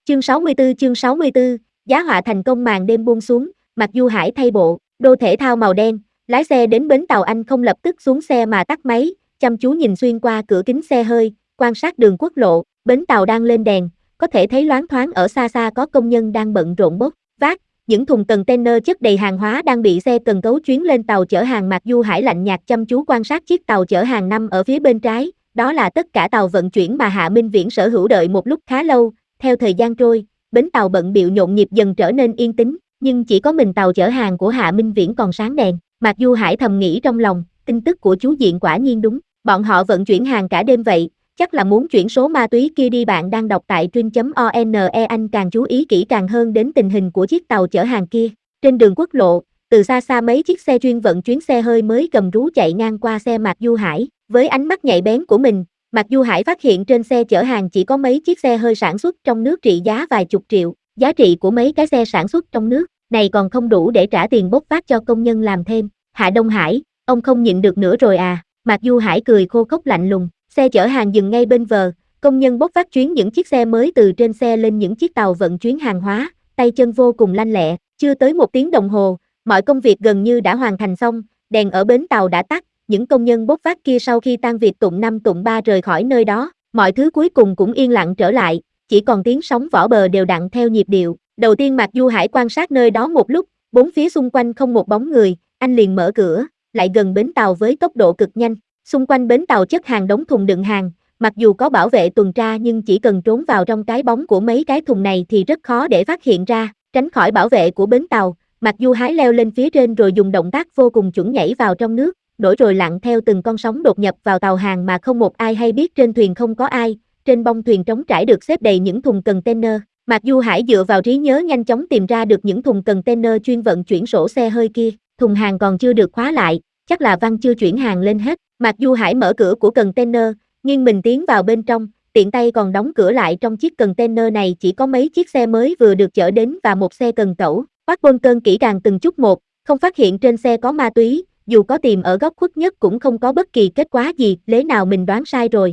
Chương 64, giá họa thành công. Màn đêm buông xuống, Mạc Du Hải thay bộ đô thể thao màu đen, lái xe đến bến tàu. Anh không lập tức xuống xe mà tắt máy, chăm chú nhìn xuyên qua cửa kính xe hơi, quan sát đường quốc lộ. Bến tàu đang lên đèn, có thể thấy loáng thoáng ở xa xa có công nhân đang bận rộn bốc vác những thùng container chất đầy hàng hóa đang bị xe cần cấu chuyến lên tàu chở hàng. Mạc Du Hải lạnh nhạt chăm chú quan sát chiếc tàu chở hàng nằm ở phía bên trái, đó là tất cả tàu vận chuyển mà Hạ Minh Viễn sở hữu. Đợi một lúc khá lâu, theo thời gian trôi, bến tàu bận bịu nhộn nhịp dần trở nên yên tĩnh, nhưng chỉ có mình tàu chở hàng của Hạ Minh Viễn còn sáng đèn. Mạc Du Hải thầm nghĩ trong lòng, tin tức của chú Diện quả nhiên đúng, bọn họ vận chuyển hàng cả đêm vậy, chắc là muốn chuyển số ma túy kia đi. Bạn đang đọc tại truyện.one. Anh càng chú ý kỹ càng hơn đến tình hình của chiếc tàu chở hàng kia. Trên đường quốc lộ, từ xa xa mấy chiếc xe chuyên vận chuyến xe hơi mới gầm rú chạy ngang qua xe Mạc Du Hải. Với ánh mắt nhạy bén của mình, Mạc Du Hải phát hiện trên xe chở hàng chỉ có mấy chiếc xe hơi sản xuất trong nước trị giá vài chục triệu. Giá trị của mấy cái xe sản xuất trong nước này còn không đủ để trả tiền bốc vác cho công nhân làm thêm. Hạ Đông Hải, ông không nhịn được nữa rồi à? Mạc Du Hải cười khô khốc lạnh lùng. Xe chở hàng dừng ngay bên vờ, công nhân bốc vác chuyến những chiếc xe mới từ trên xe lên những chiếc tàu vận chuyến hàng hóa, tay chân vô cùng lanh lẹ. Chưa tới 1 tiếng đồng hồ, mọi công việc gần như đã hoàn thành xong, đèn ở bến tàu đã tắt. Những công nhân bốc vác kia sau khi tan việc tụng 5 tụng 3 rời khỏi nơi đó, mọi thứ cuối cùng cũng yên lặng trở lại, chỉ còn tiếng sóng vỏ bờ đều đặn theo nhịp điệu. Đầu tiên Mạc Du Hải quan sát nơi đó một lúc, bốn phía xung quanh không một bóng người, anh liền mở cửa, lại gần bến tàu với tốc độ cực nhanh. Xung quanh bến tàu chất hàng đống thùng đựng hàng, mặc dù có bảo vệ tuần tra nhưng chỉ cần trốn vào trong cái bóng của mấy cái thùng này thì rất khó để phát hiện ra. Tránh khỏi bảo vệ của bến tàu, Mạc Du Hải leo lên phía trên rồi dùng động tác vô cùng chuẩn nhảy vào trong nước, nổi rồi lặn theo từng con sóng đột nhập vào tàu hàng mà không một ai hay biết. Trên thuyền không có ai, trên bông thuyền trống trải được xếp đầy những thùng container. Mạc Du Hải dựa vào trí nhớ nhanh chóng tìm ra được những thùng container chuyên vận chuyển sổ xe hơi kia. Thùng hàng còn chưa được khóa lại, chắc là Văn chưa chuyển hàng lên hết. Mạc Du Hải mở cửa của container, nghiêng mình tiến vào bên trong, tiện tay còn đóng cửa lại. Trong chiếc container này chỉ có mấy chiếc xe mới vừa được chở đến và một xe cần cẩu. Quát bôn cơn kỹ càng từng chút một, không phát hiện trên xe có ma túy, dù có tìm ở góc khuất nhất cũng không có bất kỳ kết quả gì. Lẽ nào mình đoán sai rồi?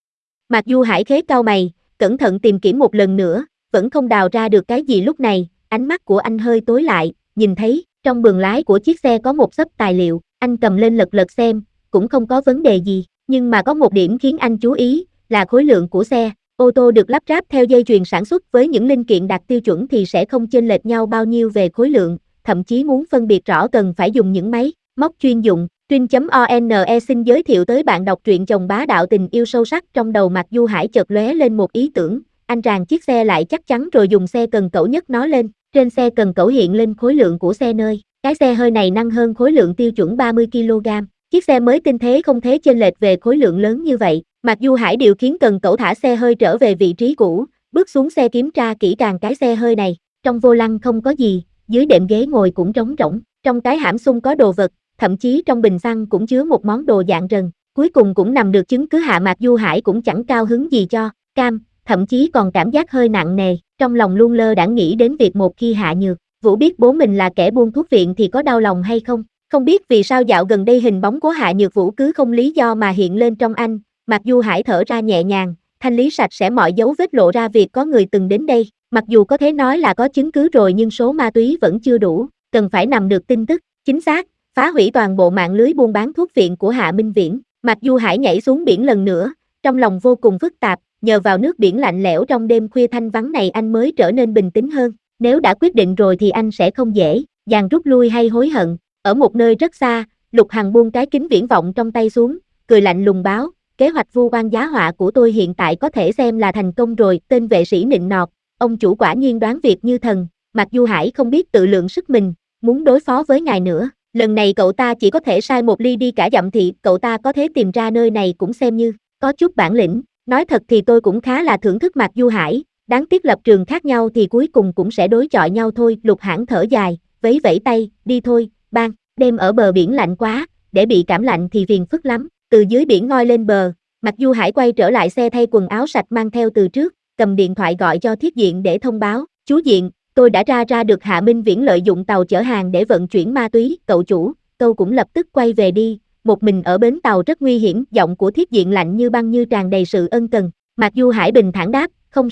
Mạc Du Hải khế cau mày, cẩn thận tìm kiếm một lần nữa, vẫn không đào ra được cái gì. Lúc này, ánh mắt của anh hơi tối lại, nhìn thấy trong buồng lái của chiếc xe có một xấp tài liệu. Anh cầm lên lật lật xem, cũng không có vấn đề gì, nhưng mà có một điểm khiến anh chú ý, là khối lượng của xe. Ô tô được lắp ráp theo dây chuyền sản xuất với những linh kiện đạt tiêu chuẩn thì sẽ không chênh lệch nhau bao nhiêu về khối lượng, thậm chí muốn phân biệt rõ cần phải dùng những máy móc chuyên dụng. Truyện.one xin giới thiệu tới bạn đọc truyện chồng bá đạo tình yêu sâu sắc. Trong đầu Mạc Du Hải chợt lóe lên một ý tưởng, anh ràng chiếc xe lại chắc chắn rồi dùng xe cần cẩu nhấc nó lên. Trên xe cần cẩu hiện lên khối lượng của xe nơi. Cái xe hơi này nặng hơn khối lượng tiêu chuẩn 30 kg. Chiếc xe mới tinh thế không thể chênh lệch về khối lượng lớn như vậy. Mạc Du Hải điều khiển cần cẩu thả xe hơi trở về vị trí cũ, bước xuống xe kiểm tra kỹ càng cái xe hơi này. Trong vô lăng không có gì, dưới đệm ghế ngồi cũng trống rỗng, trong cái hãm xung có đồ vật, thậm chí trong bình xăng cũng chứa một món đồ dạng rần. Cuối cùng cũng nằm được chứng cứ. Hạ Mạc Du Hải cũng chẳng cao hứng gì cho cam, thậm chí còn cảm giác hơi nặng nề, trong lòng luôn lơ đãng nghĩ đến việc một khi Hạ Nhược Vũ biết bố mình là kẻ buôn thuốc viện thì có đau lòng hay không. Không biết vì sao dạo gần đây hình bóng của Hạ Nhược Vũ cứ không lý do mà hiện lên trong anh. Mạc Du Hải thở ra nhẹ nhàng, thanh lý sạch sẽ mọi dấu vết, lộ ra việc có người từng đến đây. Mặc dù có thể nói là có chứng cứ rồi nhưng số ma túy vẫn chưa đủ, cần phải nắm được tin tức chính xác, phá hủy toàn bộ mạng lưới buôn bán thuốc viện của Hạ Minh Viễn. Mạc Du Hải nhảy xuống biển lần nữa, trong lòng vô cùng phức tạp, nhờ vào nước biển lạnh lẽo trong đêm khuya thanh vắng này anh mới trở nên bình tĩnh hơn. Nếu đã quyết định rồi thì anh sẽ không dễ dàng rút lui hay hối hận. Ở một nơi rất xa, Lục Hằng buông cái kính viễn vọng trong tay xuống, cười lạnh lùng báo, kế hoạch vu oan giá họa của tôi hiện tại có thể xem là thành công rồi. Tên vệ sĩ nịnh nọt, ông chủ quả nhiên đoán việc như thần. Mạc Du Hải không biết tự lượng sức mình, muốn đối phó với ngài nữa. Lần này cậu ta chỉ có thể sai một ly đi cả dặm thị, cậu ta có thể tìm ra nơi này cũng xem như có chút bản lĩnh. Nói thật thì tôi cũng khá là thưởng thức Mạc Du Hải, đáng tiếc lập trường khác nhau thì cuối cùng cũng sẽ đối chọi nhau thôi. Lục Hãn thở dài, vẫy vẫy tay, đi thôi, ban đêm ở bờ biển lạnh quá, để bị cảm lạnh thì phiền phức lắm. Từ dưới biển ngoi lên bờ, Mạc Du Hải quay trở lại xe thay quần áo sạch mang theo từ trước, cầm điện thoại gọi cho Thiết Diện để thông báo, chú Diện, tôi đã ra được Hạ Minh Viễn lợi dụng tàu chở hàng để vận chuyển ma túy. Cậu chủ, tôi cũng lập tức quay về đi, một mình ở bến tàu rất nguy hiểm. Giọng của Thiết Diện lạnh như băng, như tràn đầy sự ân cần. Mạc Du Hải bình thản đáp, không sao,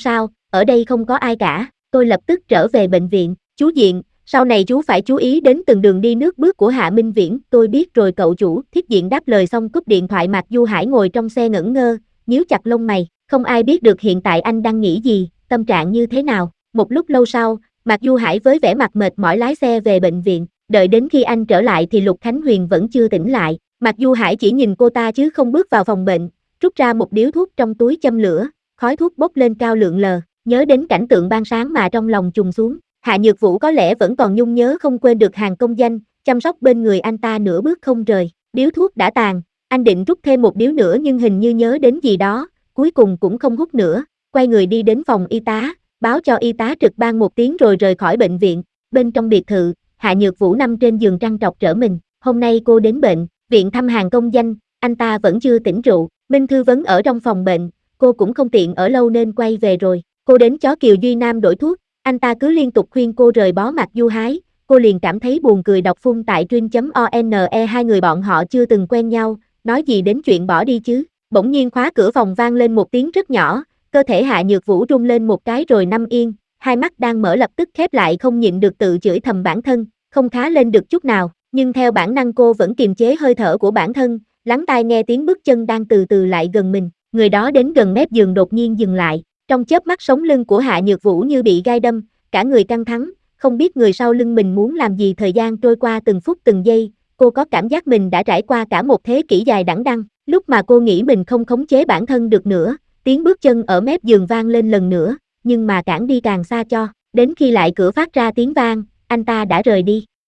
ở đây không có ai cả, tôi lập tức trở về bệnh viện, chú Diện, sau này chú phải chú ý đến từng đường đi nước bước của Hạ Minh Viễn, tôi biết rồi cậu chủ, Thiết Diện đáp lời xong cúp điện thoại. Mạc Du Hải ngồi trong xe ngẩn ngơ, nhíu chặt lông mày, không ai biết được hiện tại anh đang nghĩ gì, tâm trạng như thế nào. Một lúc lâu sau, Mạc Du Hải với vẻ mặt mệt mỏi lái xe về bệnh viện, đợi đến khi anh trở lại thì Lục Khánh Huyền vẫn chưa tỉnh lại. Mạc Du Hải chỉ nhìn cô ta chứ không bước vào phòng bệnh, rút ra một điếu thuốc trong túi châm lửa, khói thuốc bốc lên cao lượn lờ, nhớ đến cảnh tượng ban sáng mà trong lòng trùng xuống. Hạ Nhược Vũ có lẽ vẫn còn nhung nhớ không quên được hàng công danh, chăm sóc bên người anh ta nửa bước không rời. Điếu thuốc đã tàn, anh định rút thêm một điếu nữa nhưng hình như nhớ đến gì đó, cuối cùng cũng không hút nữa, quay người đi đến phòng y tá, báo cho y tá trực ban một tiếng rồi rời khỏi bệnh viện. Bên trong biệt thự, Hạ Nhược Vũ nằm trên giường trằn trọc trở mình, hôm nay cô đến bệnh viện thăm hàng công danh, anh ta vẫn chưa tỉnh rượu. Minh Thư Vấn ở trong phòng bệnh, cô cũng không tiện ở lâu nên quay về rồi. Cô đến chó Kiều Duy Nam đổi thuốc, anh ta cứ liên tục khuyên cô rời bó Mạc Du Hải, cô liền cảm thấy buồn cười. Đọc phun tại truyện.one. Hai người bọn họ chưa từng quen nhau, nói gì đến chuyện bỏ đi chứ. Bỗng nhiên khóa cửa phòng vang lên một tiếng rất nhỏ, cơ thể Hạ Nhược Vũ rung lên một cái rồi nằm yên, hai mắt đang mở lập tức khép lại, không nhịn được tự chửi thầm bản thân, không khá lên được chút nào, nhưng theo bản năng cô vẫn kiềm chế hơi thở của bản thân, lắng tai nghe tiếng bước chân đang từ từ lại gần mình, người đó đến gần mép giường đột nhiên dừng lại, trong chớp mắt sống lưng của Hạ Nhược Vũ như bị gai đâm, cả người căng thẳng, không biết người sau lưng mình muốn làm gì. Thời gian trôi qua từng phút từng giây, cô có cảm giác mình đã trải qua cả một thế kỷ dài đẵng đẵng. Lúc mà cô nghĩ mình không khống chế bản thân được nữa, tiếng bước chân ở mép giường vang lên lần nữa, nhưng mà càng đi càng xa cho, đến khi lại cửa phát ra tiếng vang, anh ta đã rời đi.